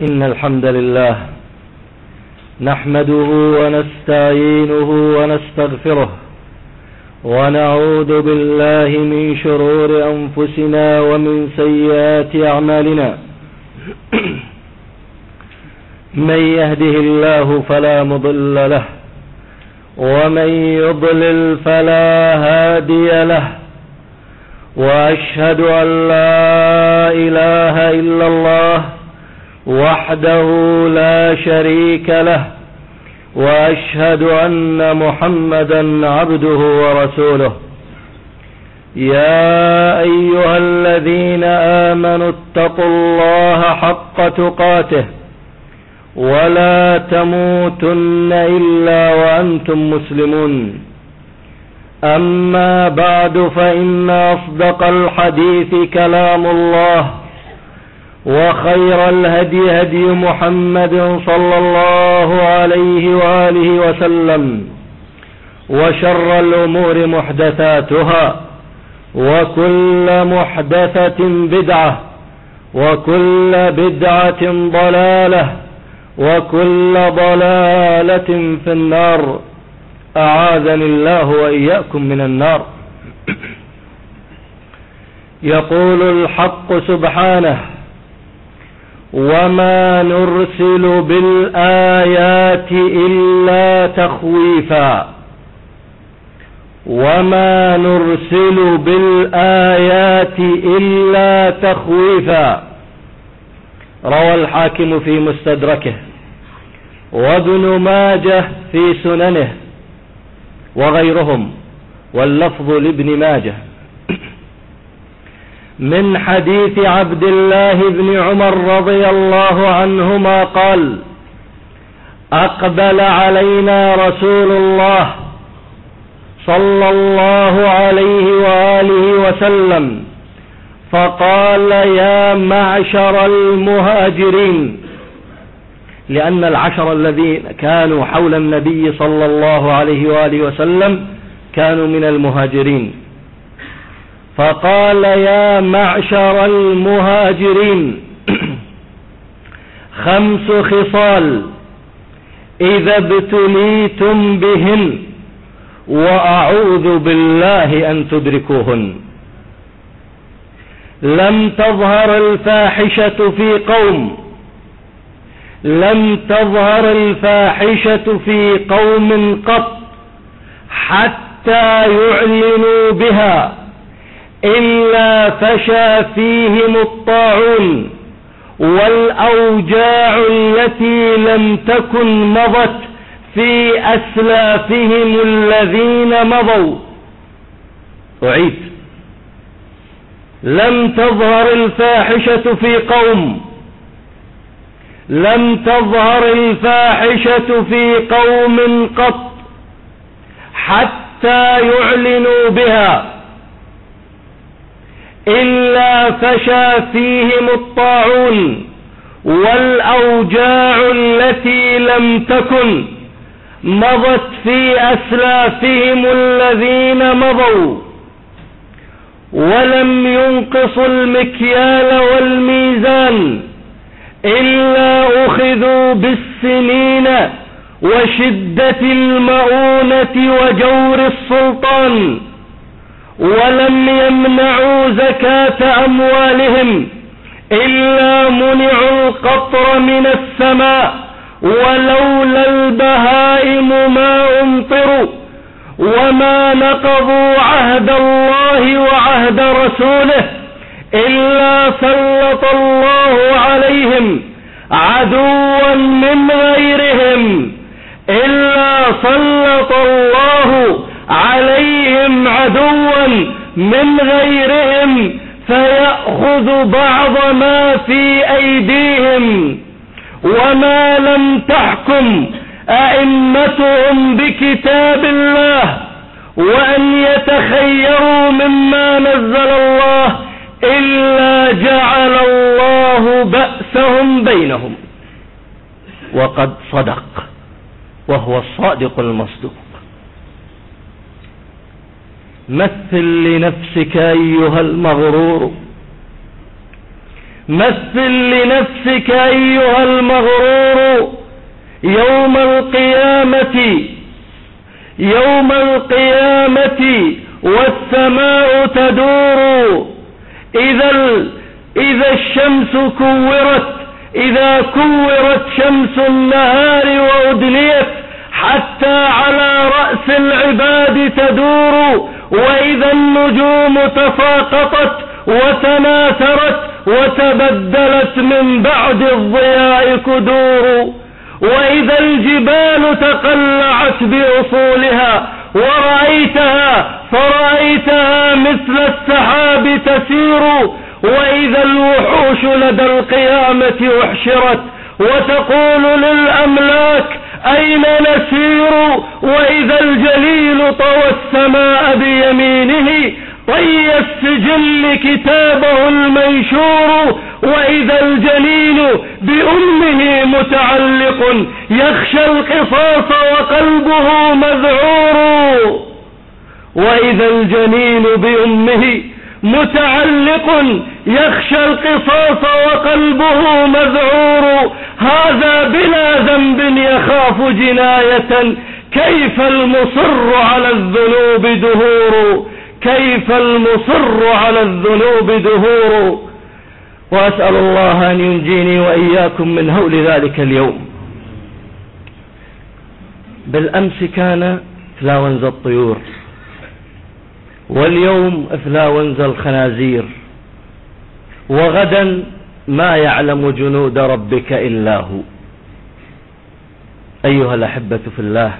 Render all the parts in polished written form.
إن الحمد لله نحمده ونستعينه ونستغفره ونعوذ بالله من شرور أنفسنا ومن سيئات أعمالنا. من يهده الله فلا مضل له ومن يضلل فلا هادي له، وأشهد أن لا إله إلا الله وحده لا شريك له، وأشهد أن محمدا عبده ورسوله. يا أيها الذين آمنوا اتقوا الله حق تقاته ولا تموتن إلا وأنتم مسلمون. أما بعد، فإن أصدق الحديث كلام الله، وخير الهدي هدي محمد صلى الله عليه وآله وسلم، وشر الأمور محدثاتها، وكل محدثة بدعة، وكل بدعة ضلالة، وكل ضلالة في النار. أعاذني الله وإياكم من النار. يقول الحق سبحانه: وما نرسل بالآيات إلا تخويفا. وما نرسل بالآيات إلا تخويفا. روى الحاكم في مستدركه، وابن ماجه في سننه، وغيرهم، واللفظ لابن ماجه، من حديث عبد الله بن عمر رضي الله عنهما قال: أقبل علينا رسول الله صلى الله عليه وآله وسلم فقال: يا معشر المهاجرين، لأن العشر الذين كانوا حول النبي صلى الله عليه وآله وسلم كانوا من المهاجرين. فقال: يا معشر المهاجرين، 5 خصال إذا ابتليتم بهن وأعوذ بالله أن تدركوهن. لم تظهر الفاحشة في قوم، لم تظهر الفاحشة في قوم قط حتى يعلنوا بها إلا فشى فيهم الطاعون والأوجاع التي لم تكن مضت في أسلافهم الذين مضوا. أعيد: لم تظهر الفاحشة في قوم، لم تظهر الفاحشة في قوم قط حتى يعلنوا بها إلا فشى فيهم الطاعون والأوجاع التي لم تكن مضت في أسلافهم الذين مضوا، ولم ينقصوا المكيال والميزان إلا أخذوا بالسنين وشدة المؤونة وجور السلطان، ولم يمنعوا زكاة أموالهم إلا منعوا القطر من السماء، ولولا البهائم ما أمطروا، وما نقضوا عهد الله وعهد رسوله إلا سلط الله عليهم عدوا من غيرهم، إلا سلط الله عليهم عدوا من غيرهم فيأخذ بعض ما في أيديهم. وما لم تحكم أئمتهم بكتاب الله وأن يتخيروا مما نزل الله إلا جعل الله بأسهم بينهم. وقد صدق، وهو الصادق المصدوق. مثل لنفسك أيها المغرور مثل لنفسك أيها المغرور يوم القيامة والسماء تدور، إذا الشمس إذا كورت شمس النهار وأدنيت حتى على رأس العباد تدور، وإذا النجوم تساقطت وتناثرت وتبدلت من بعد الضياء كدور، وإذا الجبال تقلعت بأصولها فرأيتها مثل السحاب تسير، وإذا الوحوش لدى القيامة أحشرت وتقول للأملاك أين نسير، وإذا الجليل طوى السماء بيمينه طي السجل كتابه المنشور، وإذا الجنين بأمه متعلق يخشى القصاص وقلبه مذعور، وإذا الجنين بأمه متعلق يخشى القصاص وقلبه مذعور، هذا بلا ذنب يخاف جناية، كيف المصر على الذنوب دهور، كيف المصر على الذنوب دهور. وأسأل الله أن ينجيني وإياكم من هول ذلك اليوم. بالأمس كان إفلاونزا الطيور، واليوم إفلاونزا الخنازير، وغدا ما يعلم جنود ربك إلا هو. أيها الأحبة في الله،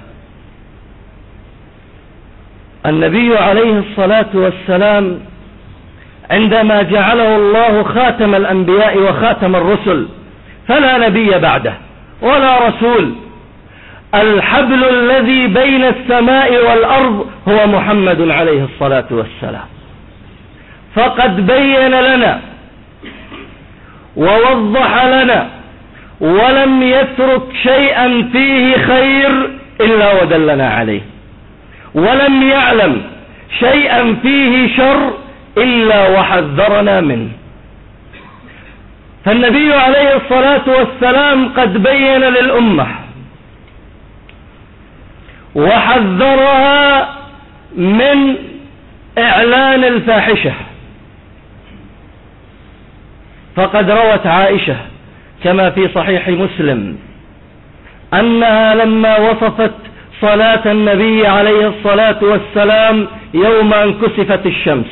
النبي عليه الصلاة والسلام عندما جعله الله خاتم الأنبياء وخاتم الرسل فلا نبي بعده ولا رسول، الحبل الذي بين السماء والأرض هو محمد عليه الصلاة والسلام، فقد بين لنا ووضح لنا ولم يترك شيئا فيه خير إلا ودلنا عليه، ولم يعلم شيئا فيه شر إلا وحذرنا منه. فالنبي عليه الصلاة والسلام قد بين للأمة وحذرها من إعلان الفاحشة، فقد روت عائشة كما في صحيح مسلم أنها لما وصفت صلاة النبي عليه الصلاة والسلام يوم أن كسفت الشمس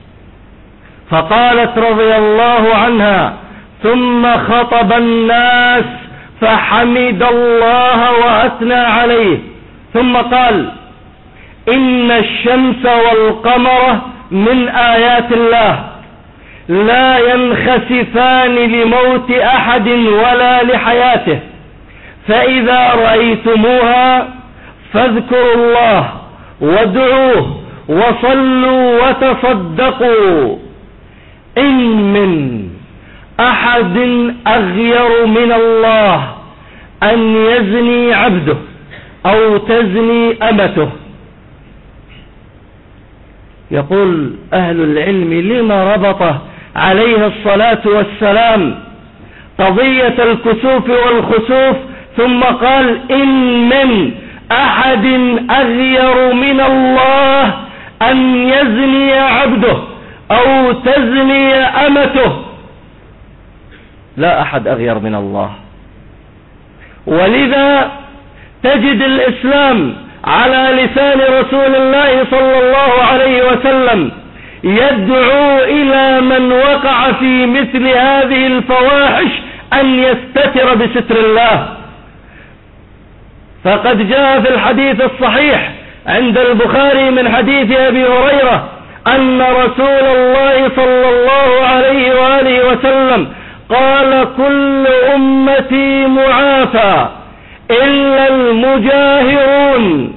فقالت رضي الله عنها: ثم خطب الناس فحمد الله وأثنى عليه، ثم قال: إن الشمس والقمر من آيات الله لا ينخسفان لموت أحد ولا لحياته، فإذا رأيتموها فاذكروا الله وادعوه وصلوا وتصدقوا، إن من أحد أغير من الله أن يزني عبده أو تزني أمته. يقول أهل العلم: لما ربط عليه الصلاة والسلام قضية الكسوف والخسوف ثم قال: إن من أحد أغير من الله أن يزني عبده أو تزني أمته؟ لا أحد أغير من الله. ولذا تجد الإسلام على لسان رسول الله صلى الله عليه وسلم يدعو إلى من وقع في مثل هذه الفواحش أن يستتر بستر الله. فقد جاء في الحديث الصحيح عند البخاري من حديث أبي هريرة أن رسول الله صلى الله عليه وآله وسلم قال: كل أمتي معافى إلا المجاهرون،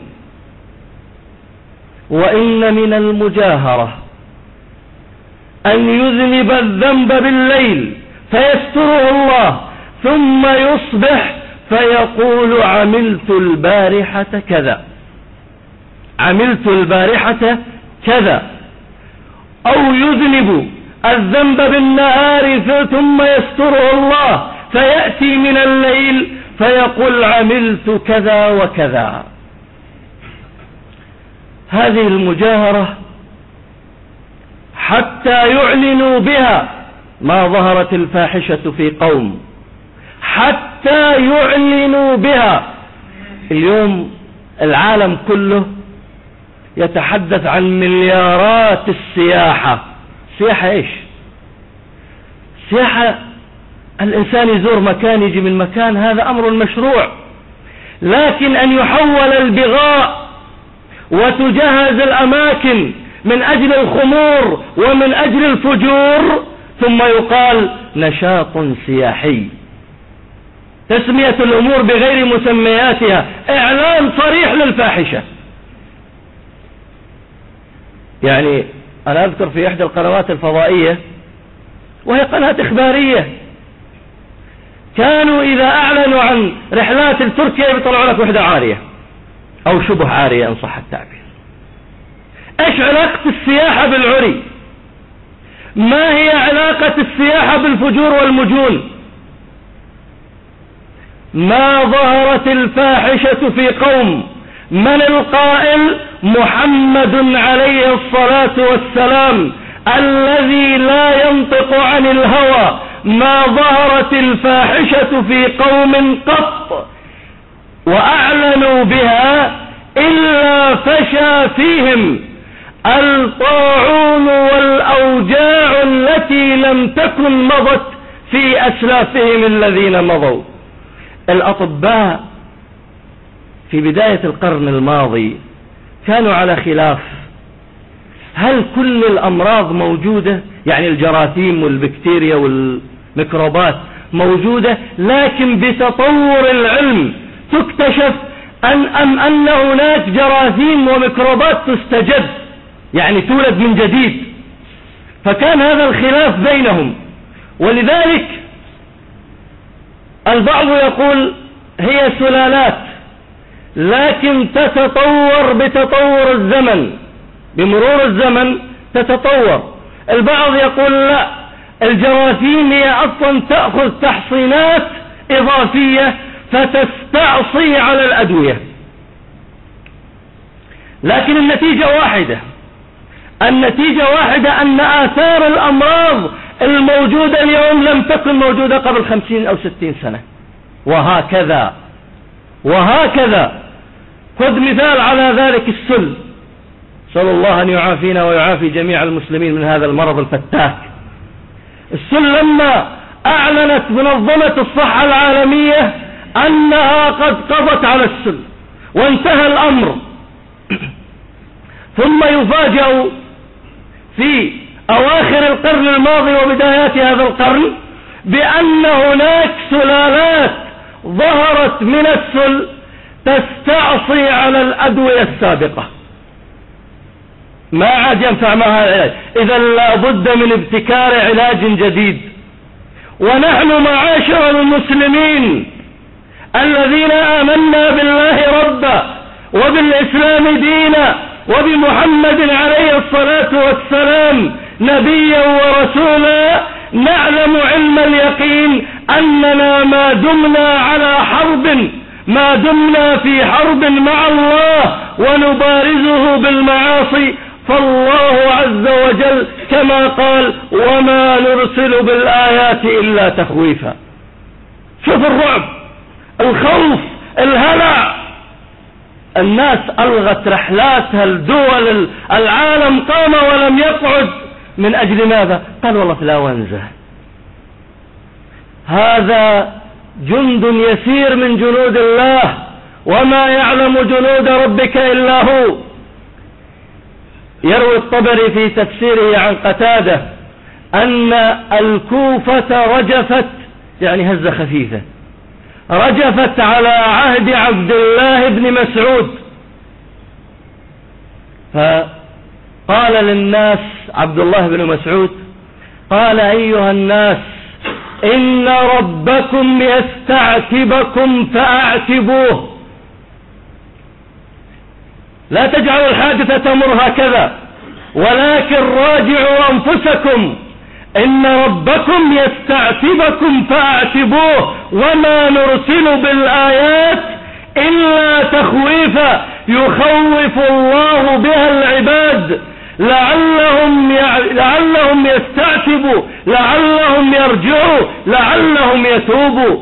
وإن من المجاهرة أن يذنب الذنب بالليل فيستره الله ثم يصبح فيقول: عملت البارحة كذا، عملت البارحة كذا، أو يذنب الذنب بالنهار ثم يستره الله، فيأتي من الليل فيقول عملت كذا وكذا. هذه المجاهرة حتى يعلنوا بها ما ظهرت الفاحشة في قوم، حتى يعلنوا بها. اليوم العالم كله يتحدث عن مليارات السياحة. سياحة ايش؟ سياحة الإنسان يزور مكان، يجي من مكان، هذا أمر مشروع. لكن أن يحول البغاء وتجهز الأماكن من أجل الخمور ومن أجل الفجور، ثم يقال نشاط سياحي، تسمية الأمور بغير مسمياتها، إعلان صريح للفاحشة. يعني أنا أذكر في إحدى القنوات الفضائية، وهي قناة إخبارية، كانوا إذا أعلنوا عن رحلات لتركيا يطلعوا لك وحدة عارية أو شبه عارية إن صح التعبير. إيش علاقة السياحة بالعري؟ ما هي علاقة السياحة بالفجور والمجون؟ ما ظهرت الفاحشة في قوم. من القائل؟ محمد عليه الصلاة والسلام الذي لا ينطق عن الهوى. ما ظهرت الفاحشة في قوم قط وأعلنوا بها إلا فشى فيهم الطاعون والأوجاع التي لم تكن مضت في أسلافهم الذين مضوا. الأطباء في بداية القرن الماضي كانوا على خلاف، هل كل الأمراض موجودة؟ يعني الجراثيم والبكتيريا والميكروبات موجودة، لكن بتطور العلم تكتشف أن هناك جراثيم وميكروبات تستجد، يعني تولد من جديد. فكان هذا الخلاف بينهم، ولذلك البعض يقول هي سلالات لكن تتطور بتطور الزمن، بمرور الزمن تتطور. البعض يقول لا، الجراثيم هي أصلا تأخذ تحصينات إضافية فتستعصي على الأدوية، لكن النتيجة واحدة. النتيجة واحدة، أن آثار الأمراض الموجودة اليوم لم تكن موجودة قبل 50 أو 60 سنة، وهكذا وهكذا. خذ مثال على ذلك السل، صلى الله أن يعافينا ويعافي جميع المسلمين من هذا المرض الفتاك. السل لما أعلنت منظمة الصحة العالمية أنها قد قضت على السل وانتهى الأمر، ثم يفاجأ في أواخر القرن الماضي وبدايات هذا القرن بأن هناك سلالات ظهرت من السل تستعصي على الأدوية السابقة، ما عاد ينفع معها العلاج. إذا لا بد من ابتكار علاج جديد. ونحن معاشر المسلمين الذين آمنا بالله ربا وبالإسلام دينا وبمحمد عليه الصلاة والسلام نبيا ورسولا، نعلم علم اليقين أننا ما دمنا على حرب، ما دمنا في حرب مع الله ونبارزه بالمعاصي، فالله عز وجل كما قال وما نرسل بالآيات إلا تخويفا. شوف الرعب، الخوف، الهلع. الناس ألغت رحلاتها لدول العالم، قام ولم يقعد. من أجل ماذا؟ قال والله في الأونزة. هذا جند يسير من جنود الله، وما يعلم جنود ربك إلا هو. يروي الطبري في تفسيره عن قتادة أن الكوفة رجفت، يعني هزة خفيفة، رجفت على عهد عبد الله بن مسعود. فقال للناس عبد الله بن مسعود، قال أيها الناس إن ربكم يستعتبكم فأعتبوه، لا تجعلوا الحادثة تمر هكذا، ولكن راجعوا أنفسكم إن ربكم يستعتبكم فاعتبوه وما نرسل بالآيات إلا تخويفا يخوف الله بها العباد لعلهم يستعتبوا، لعلهم يرجعوا، لعلهم يتوبوا.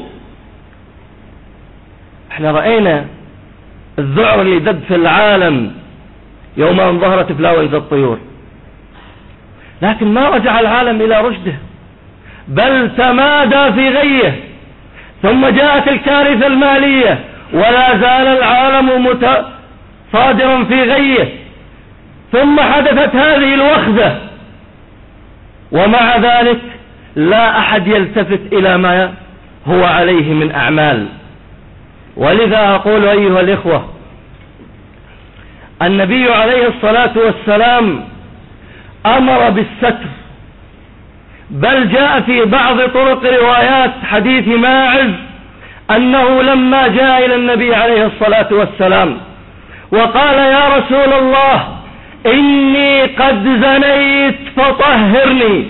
احنا رأينا الذعر اللي دب في العالم يوم أن ظهرت إنفلونزا الطيور، لكن ما رجع العالم إلى رشده، بل تمادى في غيه. ثم جاءت الكارثة المالية ولا زال العالم صادرا في غيه. ثم حدثت هذه الوخزة، ومع ذلك لا أحد يلتفت إلى ما هو عليه من أعمال. ولذا أقول أيها الإخوة، النبي عليه الصلاة والسلام أمر بالستر، بل جاء في بعض طرق روايات حديث ماعز أنه لما جاء إلى النبي عليه الصلاة والسلام وقال يا رسول الله إني قد زنيت فطهرني،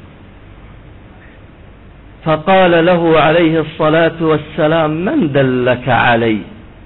فقال له عليه الصلاة والسلام من دلك علي؟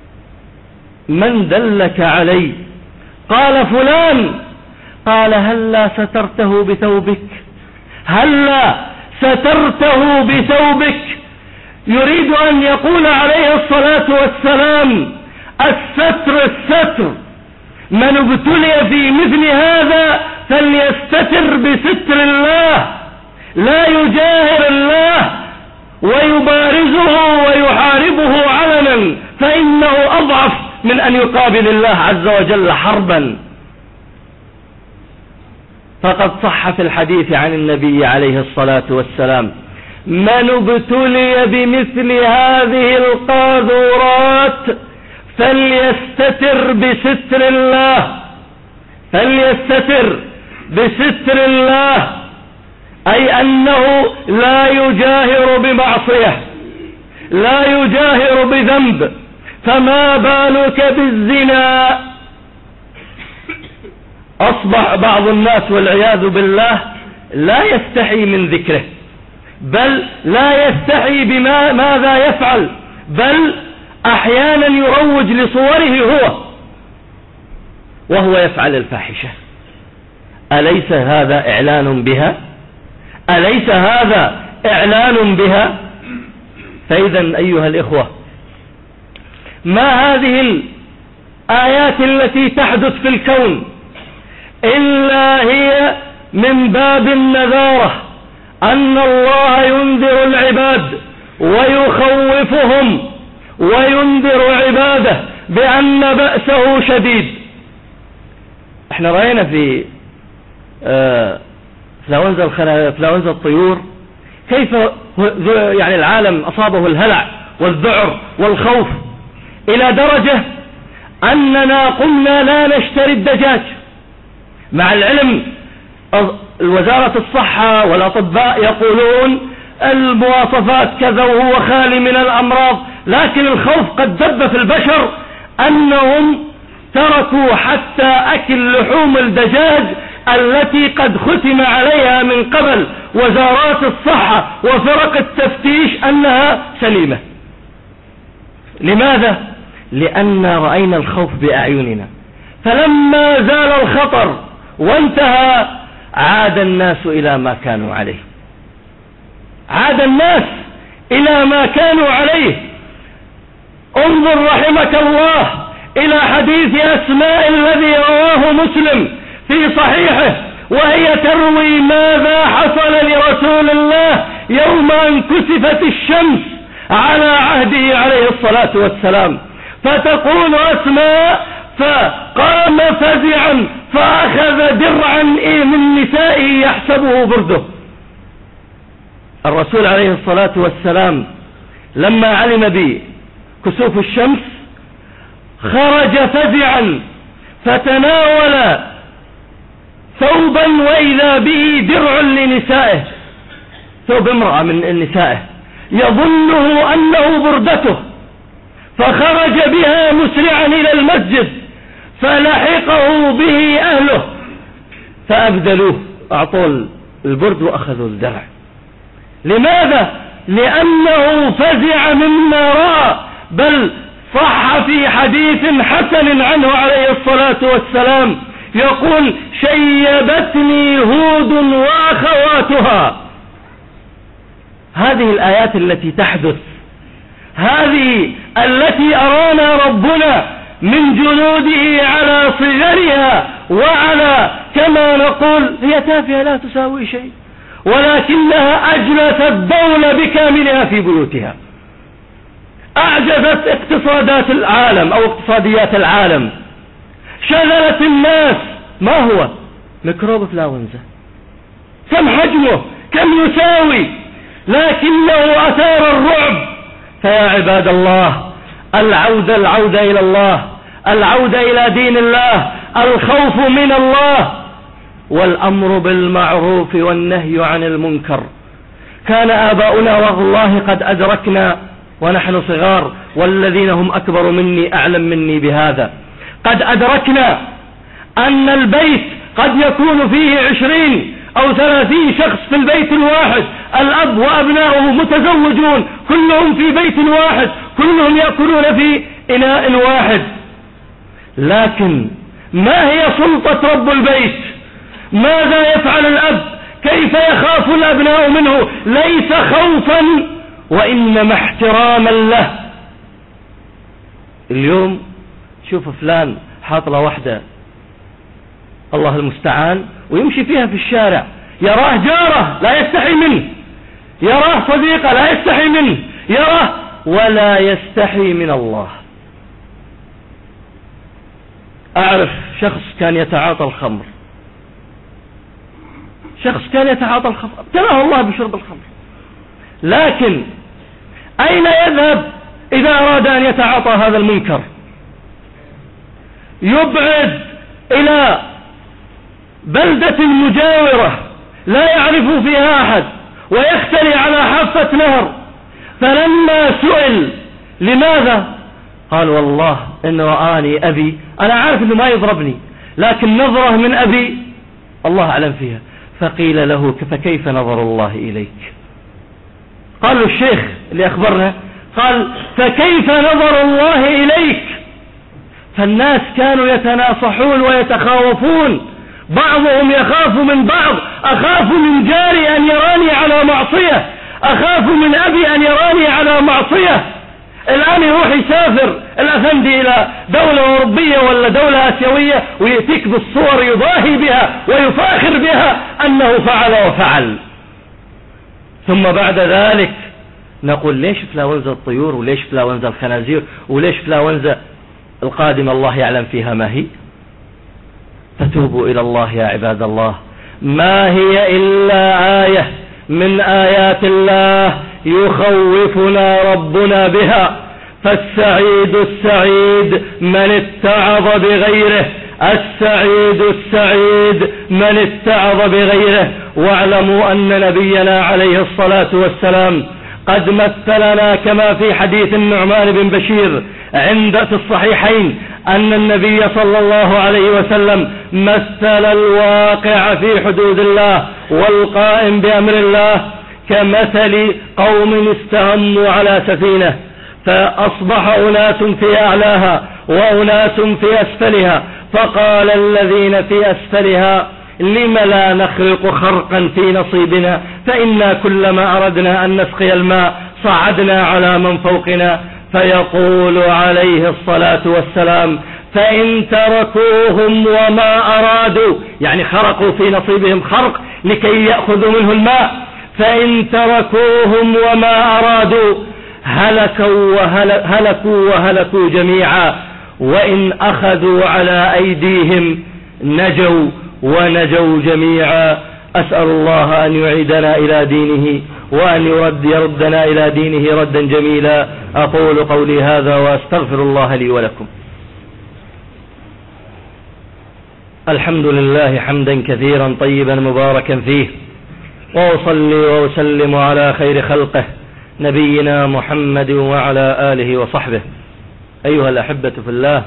من دلك علي؟ قال فلان. قال هلا سترته بثوبك؟ هلا سترته بثوبك؟ يريد أن يقول عليه الصلاة والسلام الستر الستر، من ابتلي في مثل هذا فليستتر بستر الله، لا يجاهر الله ويبارزه ويحاربه علنا، فإنه أضعف من أن يقابل الله عز وجل حربا. فقد صح في الحديث عن النبي عليه الصلاة والسلام من ابتلي بمثل هذه القاذورات فليستتر بستر الله، فليستتر بستر الله، أي أنه لا يجاهر بمعصية، لا يجاهر بذنب. فما بالك بالزنا؟ أصبح بعض الناس والعياذ بالله لا يستحي من ذكره، بل لا يستحي ماذا يفعل، بل أحيانا يروج لصوره وهو يفعل الفاحشة. أليس هذا إعلان بها؟ أليس هذا إعلان بها؟ فإذا أيها الإخوة، ما هذه الآيات التي تحدث في الكون إلا هي من باب النذارة، أن الله ينذر العباد ويخوفهم وينذر عباده بأن بأسه شديد. احنا رأينا في إنفلونزا الطيور كيف يعني العالم أصابه الهلع والذعر والخوف، إلى درجة أننا قلنا لا نشتري الدجاج، مع العلم وزارة الصحة والأطباء يقولون المواصفات كذا وهو خالي من الأمراض، لكن الخوف قد دب في البشر أنهم تركوا حتى أكل لحوم الدجاج التي قد ختم عليها من قبل وزارات الصحة وفرق التفتيش أنها سليمة. لماذا؟ لأن رأينا الخوف بأعيننا، فلما زال الخطر وانتهى عاد الناس إلى ما كانوا عليه، عاد الناس إلى ما كانوا عليه. انظر رحمك الله إلى حديث أسماء الذي رواه مسلم في صحيحه، وهي تروي ماذا حصل لرسول الله يوم أن كسفت الشمس على عهده عليه الصلاة والسلام. فتقول أسماء فقام فزعا فأخذ درعا من نسائه يحسبه برده. الرسول عليه الصلاة والسلام لما علم بكسوف الشمس خرج فزعا فتناول ثوبا وإذا به درع لنسائه، ثوب امرأة من نسائه يظنه أنه بردته، فخرج بها مسرعا إلى المسجد فلحقه به أهله فأبدلوه، أعطوا البرد وأخذوا الدرع. لماذا؟ لأنه فزع مما رأى. بل صح في حديث حسن عنه عليه الصلاة والسلام يقول: شيبتني هود وأخواتها. هذه الآيات التي تحدث، هذه التي أرانا ربنا من جنوده على صغرها وعلى كما نقول هي تافهة لا تساوي شيء، ولكنها أجلت الدولة بكاملها في بيوتها، أعجزت اقتصادات العالم أو اقتصاديات العالم، شغلت الناس. ما هو؟ ميكروب إنفلونزا، كم حجمه، كم يساوي، لكنه أثار الرعب. فيا عباد الله، العودة إلى الله، العودة إلى دين الله، الخوف من الله، والأمر بالمعروف والنهي عن المنكر. كان آباؤنا والله قد أدركنا ونحن صغار، والذين هم أكبر مني أعلم مني بهذا، قد أدركنا أن البيت قد يكون فيه 20 أو 30 شخص في البيت الواحد، الأب وأبناؤه متزوجون، كلهم في بيت واحد، كلهم يأكلون في إناء واحد. لكن ما هي سلطة رب البيت؟ ماذا يفعل الأب؟ كيف يخاف الأبناء منه؟ ليس خوفا وإنما احتراما له. اليوم شوف فلان حاط له وحده الله المستعان ويمشي فيها في الشارع، يراه جاره لا يستحي منه، يراه صديقه لا يستحي منه، يراه ولا يستحي من الله. أعرف شخص كان يتعاطى الخمر، شخص كان يتعاطى الخمر، ابتلاه الله بشرب الخمر، لكن أين يذهب إذا أراد أن يتعاطى هذا المنكر؟ يبعد إلى بلدة مجاورة لا يعرف فيها أحد ويختلي على حافة نهر. فلما سئل لماذا؟ قال: والله إن رآني أبي، أنا عارف إنه ما يضربني، لكن نظرة من أبي الله أعلم فيها. فقيل له: فكيف نظر الله إليك؟ قال له الشيخ اللي أخبرنا، قال: فكيف نظر الله إليك؟ فالناس كانوا يتناصحون ويتخاوفون، بعضهم يخاف من بعض، أخاف من جاري أن يراني على معصية، أخاف من أبي أن يراني على معصية. الآن يروح يسافر الأفندي إلى دولة أوروبية ولا دولة آسيوية ويأتيك بالصور يضاهي بها ويفاخر بها أنه فعل وفعل، ثم بعد ذلك نقول: ليش فلاونزا الطيور، وليش فلاونزا الخنازير، وليش فلاونزا القادمة الله يعلم فيها ما هي. فتوبوا إلى الله يا عباد الله، ما هي إلا آية من آيات الله يخوفنا ربنا بها. فالسعيد السعيد من اتعظ بغيره، السعيد السعيد من اتعظ بغيره. واعلموا أن نبينا عليه الصلاة والسلام قد مثلنا كما في حديث النعمان بن بشير في الصحيحين أن النبي صلى الله عليه وسلم مثل الواقع في حدود الله والقائم بأمر الله كمثل قوم استهموا على سفينة، فأصبح أناس في أعلاها وأناس في أسفلها، فقال الذين في أسفلها: لم لا نخرق خرقا في نصيبنا، فإنا كلما أردنا أن نسقي الماء صعدنا على من فوقنا. فيقول عليه الصلاة والسلام: فإن تركوهم وما أرادوا، يعني خرقوا في نصيبهم خرق لكي يأخذوا منه الماء، فإن تركوهم وما أرادوا هلكوا جميعا، وإن أخذوا على أيديهم نجوا ونجوا جميعا. أسأل الله أن يعيدنا إلى دينه وأن يردنا إلى دينه ردا جميلا. أقول قولي هذا وأستغفر الله لي ولكم. الحمد لله حمدا كثيرا طيبا مباركا فيه، وأصلي وأسلم على خير خلقه نبينا محمد وعلى آله وصحبه. أيها الأحبة في الله،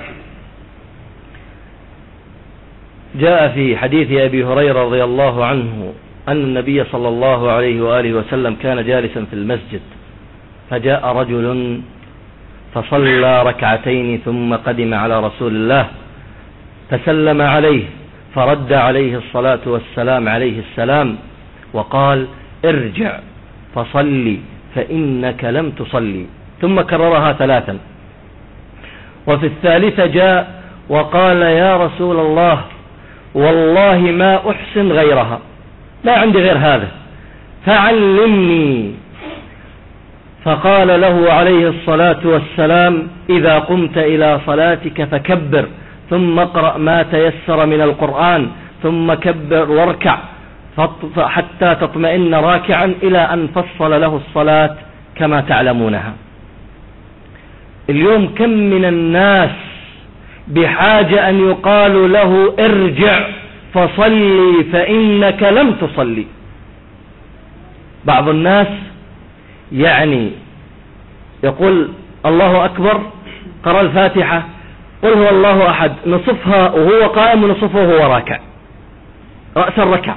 جاء في حديث أبي هريرة رضي الله عنه أن النبي صلى الله عليه وآله وسلم كان جالسا في المسجد، فجاء رجل فصلى ركعتين ثم قدم على رسول الله فسلم عليه، فرد عليه الصلاة والسلام عليه السلام وقال: ارجع فصلي فإنك لم تصلي، ثم كررها 3. وفي الثالثة جاء وقال: يا رسول الله والله ما أحسن غيرها، لا عندي غير هذا فعلمني. فقال له عليه الصلاة والسلام: إذا قمت إلى صلاتك فكبر، ثم اقرأ ما تيسر من القرآن، ثم كبر واركع حتى تطمئن راكعا، إلى أن فصل له الصلاة كما تعلمونها. اليوم كم من الناس بحاجة أن يقال له: ارجع فصلي فإنك لم تصلي. بعض الناس يقول الله أكبر، قرأ الفاتحة، قل هو الله أحد، نصفها وهو قائم ونصفه وهو راكع، رأس الركع.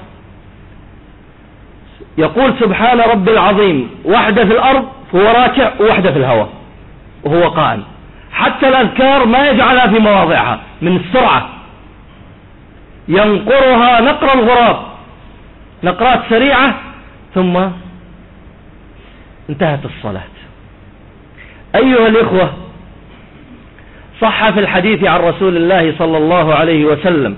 يقول سبحان ربي العظيم، واحدة في الأرض وهو راكع وواحدة في الهواء وهو قائم. حتى الأذكار ما يجعلها في مواضعها من السرعة، ينقرها نقر الغراب، نقرات سريعة، ثم انتهت الصلاة. أيها الإخوة، صح في الحديث عن رسول الله صلى الله عليه وسلم،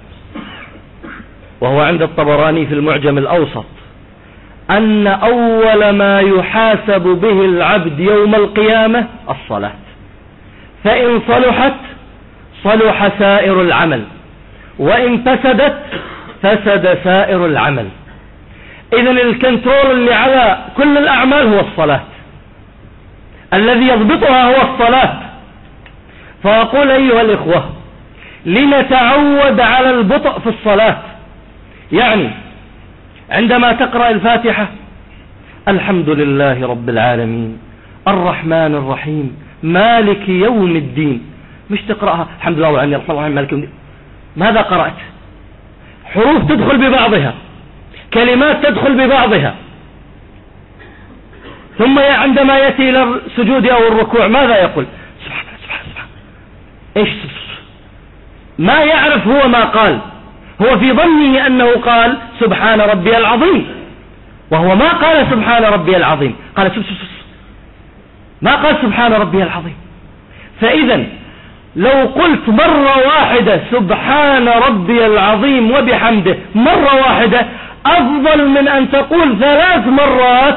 وهو عند الطبراني في المعجم الأوسط، أن أول ما يحاسب به العبد يوم القيامة الصلاة، فإن صلحت صلح سائر العمل، وإن فسدت فسد سائر العمل. إذن الكنترول اللي على كل الأعمال هو الصلاة، الذي يضبطها هو الصلاة. فأقول أيها الإخوة، لنتعود على البطء في الصلاة. عندما تقرأ الفاتحة: الحمد لله رب العالمين الرحمن الرحيم مالك يوم الدين، مش تقرأها الحمد لله والعالمين الرحمن مالك يوم الدين. ماذا قرأت؟ حروف تدخل ببعضها، كلمات تدخل ببعضها. ثم عندما يأتي إلى السجود أو الركوع ماذا يقول؟ سبحان سبحان. إيش؟ ما يعرف هو ما قال، هو في ظنه أنه قال سبحان ربي العظيم، وهو ما قال سبحان ربي العظيم، قال ما قال سبحان ربي العظيم. فإذا لو قلت مرة واحدة سبحان ربي العظيم وبحمده مرة واحدة أفضل من أن تقول 3 مرات.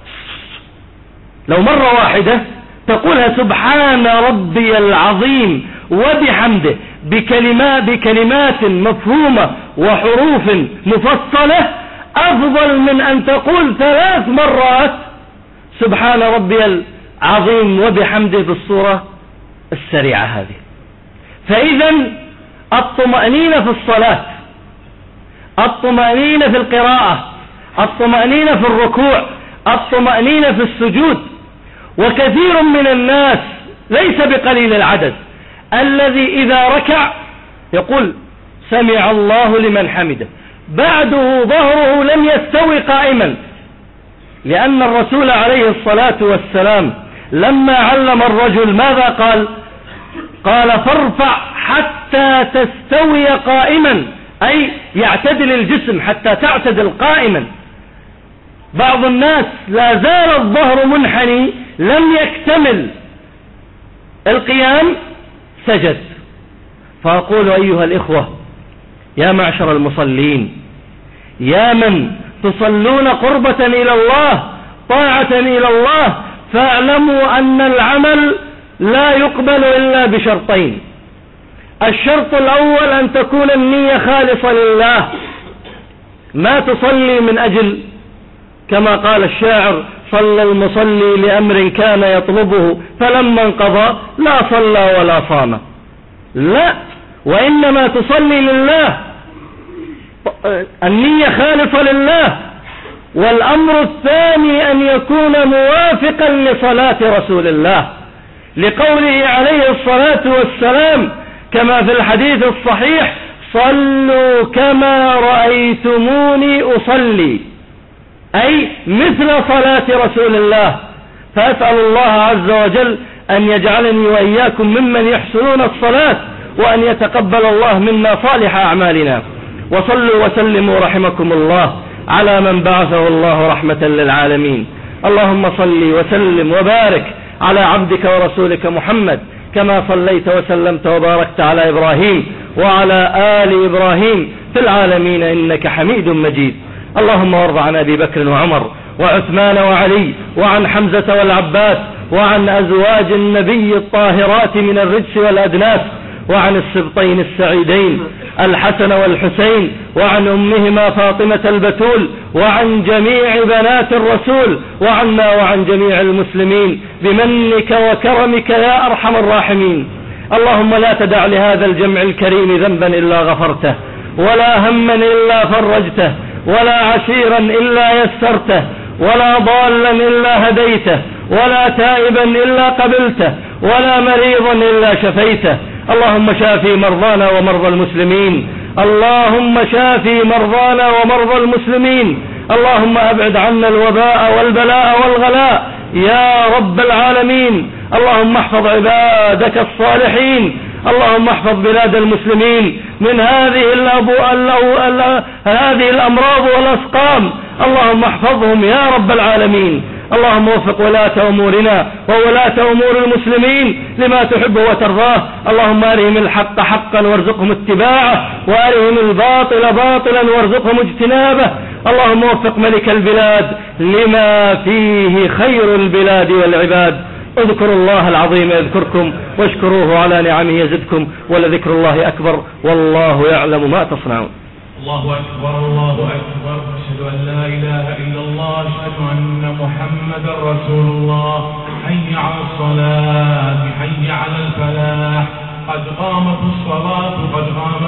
لو مرة واحدة تقولها سبحان ربي العظيم وبحمده بكلمات مفهومة وحروف مفصلة، أفضل من أن تقول 3 مرات سبحان ربي العظيم وبحمده بالصورة السريعة هذه. فإذا الطمأنينة في الصلاة، الطمأنينة في القراءة، الطمأنينة في الركوع، الطمأنينة في السجود. وكثير من الناس ليس بقليل العدد الذي إذا ركع يقول سمع الله لمن حمده، بعده ظهره لم يستوي قائما، لأن الرسول عليه الصلاة والسلام لما علم الرجل ماذا قال؟ قال فارفع حتى تستوي قائما، أي يعتدل الجسم حتى تعتدل قائما. بعض الناس لا زال الظهر منحني لم يكتمل القيام سجد. فأقول أيها الإخوة، يا معشر المصلين، يا من تصلون قربة إلى الله طاعة إلى الله، فاعلموا أن العمل لا يقبل إلا بشرطين. الشرط الأول أن تكون النية خالصة لله، ما تصلي من أجل كما قال الشاعر صلى المصلي لأمر كان يطلبه فلما انقضى لا صلى ولا صام، لا، وإنما تصلي لله، النية خالصة لله. والأمر الثاني أن يكون موافقا لصلاة رسول الله، لقوله عليه الصلاة والسلام كما في الحديث الصحيح صلوا كما رأيتموني أصلي، أي مثل صلاة رسول الله. فأسأل الله عز وجل أن يجعلني وإياكم ممن يحسنون الصلاة، وأن يتقبل الله منا صالح أعمالنا. وصلوا وسلموا رحمكم الله على من بعثه الله رحمة للعالمين. اللهم صل وسلم وبارك على عبدك ورسولك محمد، كما صليت وسلمت وباركت على إبراهيم وعلى آل إبراهيم في العالمين إنك حميد مجيد. اللهم وارض عن أبي بكر وعمر وعثمان وعلي وعن حمزة والعباس وعن أزواج النبي الطاهرات من الرجس والأدناس، وعن السبطين السعيدين الحسن والحسين، وعن أمهما فاطمة البتول، وعن جميع بنات الرسول، وعنا وعن جميع المسلمين بمنك وكرمك يا أرحم الراحمين. اللهم لا تدع لهذا الجمع الكريم ذنبا إلا غفرته، ولا هما إلا فرجته، ولا عسيرا إلا يسرته، ولا ضالا إلا هديته، ولا تائبا إلا قبلته، ولا مريضا إلا شفيته. اللهم شافي مرضانا ومرضى المسلمين، اللهم شافي مرضانا ومرضى المسلمين. اللهم أبعد عنا الوباء والبلاء والغلاء يا رب العالمين. اللهم احفظ عبادك الصالحين، اللهم احفظ بلاد المسلمين من هذه الأمراض والأسقام، اللهم احفظهم يا رب العالمين. اللهم وفق ولاة أمورنا وولاة أمور المسلمين لما تحب وترضاه. اللهم أرهم الحق حقا وارزقهم اتباعه، وأرهم الباطل باطلا وارزقهم اجتنابه. اللهم وفق ملك البلاد لما فيه خير البلاد والعباد. اذكروا الله العظيم يذكركم، واشكروه على نعمه يزدكم، ولذكر الله أكبر، والله يعلم ما تصنعون. الله أكبر الله أكبر، أشهد أن لا إله إلا الله، أشهد أن محمدا رسول الله. حي على الصلاة، حي على الفلاح، قد قامت الصلاة، قد قامت